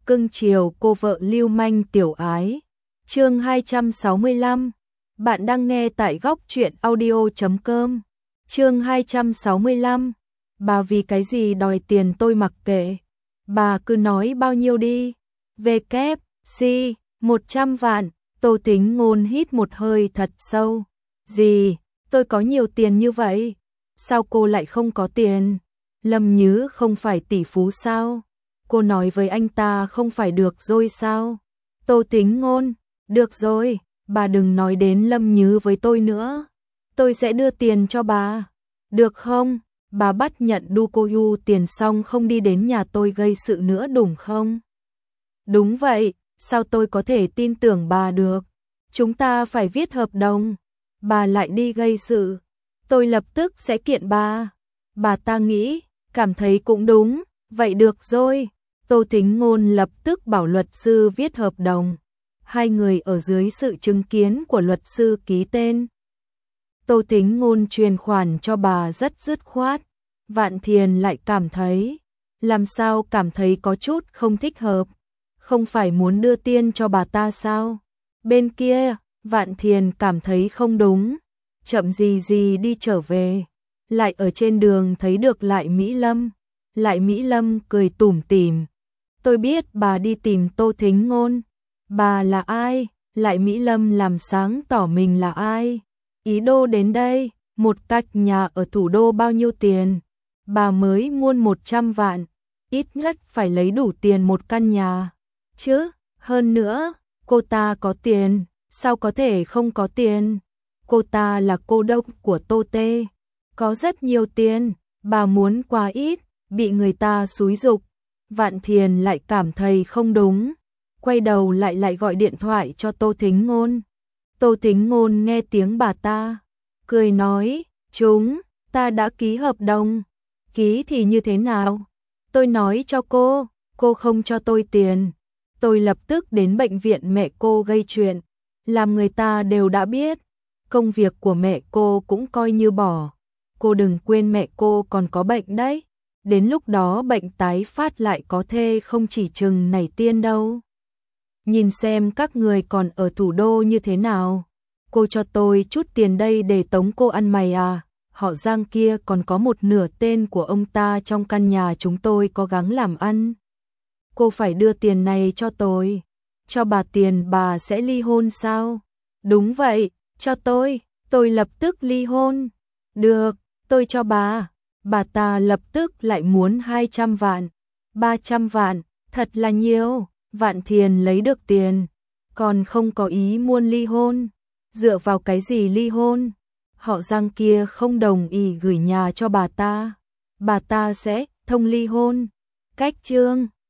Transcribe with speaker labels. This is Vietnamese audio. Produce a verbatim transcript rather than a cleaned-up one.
Speaker 1: cưng chiều cô vợ lưu manh tiểu ái. Chương hai trăm sáu mươi lăm. Bạn đang nghe tại góc truyện audio chấm com. Chương hai trăm sáu mươi lăm. Bà vì cái gì đòi tiền tôi mặc kệ. Bà cứ nói bao nhiêu đi. Về kép, si, một trăm vạn. Tô Tính Ngôn hít một hơi thật sâu. Gì, tôi có nhiều tiền như vậy? Sao cô lại không có tiền? Lâm Nhứ không phải tỷ phú sao? Cô nói với anh ta không phải được rồi sao? Tô Tính Ngôn, được rồi, bà đừng nói đến Lâm Nhứ với tôi nữa. Tôi sẽ đưa tiền cho bà. Được không? Bà bắt nhận đu cô yu tiền xong không đi đến nhà tôi gây sự nữa đúng không? Đúng vậy, sao tôi có thể tin tưởng bà được? Chúng ta phải viết hợp đồng. Bà lại đi gây sự. Tôi lập tức sẽ kiện bà. Bà ta nghĩ, cảm thấy cũng đúng, vậy được rồi. Tô Tính Ngôn lập tức bảo luật sư viết hợp đồng. Hai người ở dưới sự chứng kiến của luật sư ký tên. Tô Tính Ngôn truyền khoản cho bà rất dứt khoát. Vạn Thiền lại cảm thấy, làm sao cảm thấy có chút không thích hợp. Không phải muốn đưa tiền cho bà ta sao? Bên kia, Vạn Thiền cảm thấy không đúng. Chậm gì gì đi trở về. Lại ở trên đường thấy được Lại Mỹ Lâm. Lại Mỹ Lâm cười tủm tỉm. Tôi biết bà đi tìm Tô Tính Ngôn. Bà là ai? Lại Mỹ Lâm làm sáng tỏ mình là ai. Ý đô đến đây, một cách nhà ở thủ đô bao nhiêu tiền? Bà mới muôn một trăm vạn. Ít nhất phải lấy đủ tiền một căn nhà. Chứ, hơn nữa, cô ta có tiền, sao có thể không có tiền? Cô ta là cô đốc của Tô Tê. Có rất nhiều tiền, bà muốn quá ít, bị người ta xúi giục. Vạn Thiền lại cảm thấy không đúng. Quay đầu lại lại gọi điện thoại cho Tô Tính Ngôn. Tô Tính Ngôn nghe tiếng bà ta, cười nói, chúng, ta đã ký hợp đồng. Ký thì như thế nào? Tôi nói cho cô, cô không cho tôi tiền. Tôi lập tức đến bệnh viện mẹ cô gây chuyện. Làm người ta đều đã biết. Công việc của mẹ cô cũng coi như bỏ. Cô đừng quên mẹ cô còn có bệnh đấy. Đến lúc đó bệnh tái phát lại có thể không chỉ chừng nảy tiên đâu. Nhìn xem các người còn ở thủ đô như thế nào. Cô cho tôi chút tiền đây để tống cô ăn mày à. Họ Giang kia còn có một nửa tên của ông ta trong căn nhà chúng tôi có gắng làm ăn. Cô phải đưa tiền này cho tôi. Cho bà tiền bà sẽ ly hôn sao? Đúng vậy, cho tôi, tôi lập tức ly hôn. Được, tôi cho bà. Bà ta lập tức lại muốn hai trăm vạn. ba trăm vạn, thật là nhiều. Vạn Thiền lấy được tiền, còn không có ý muốn ly hôn. Dựa vào cái gì ly hôn? Họ Giang kia không đồng ý gửi nhà cho bà ta. Bà ta sẽ thông ly hôn. Cách chương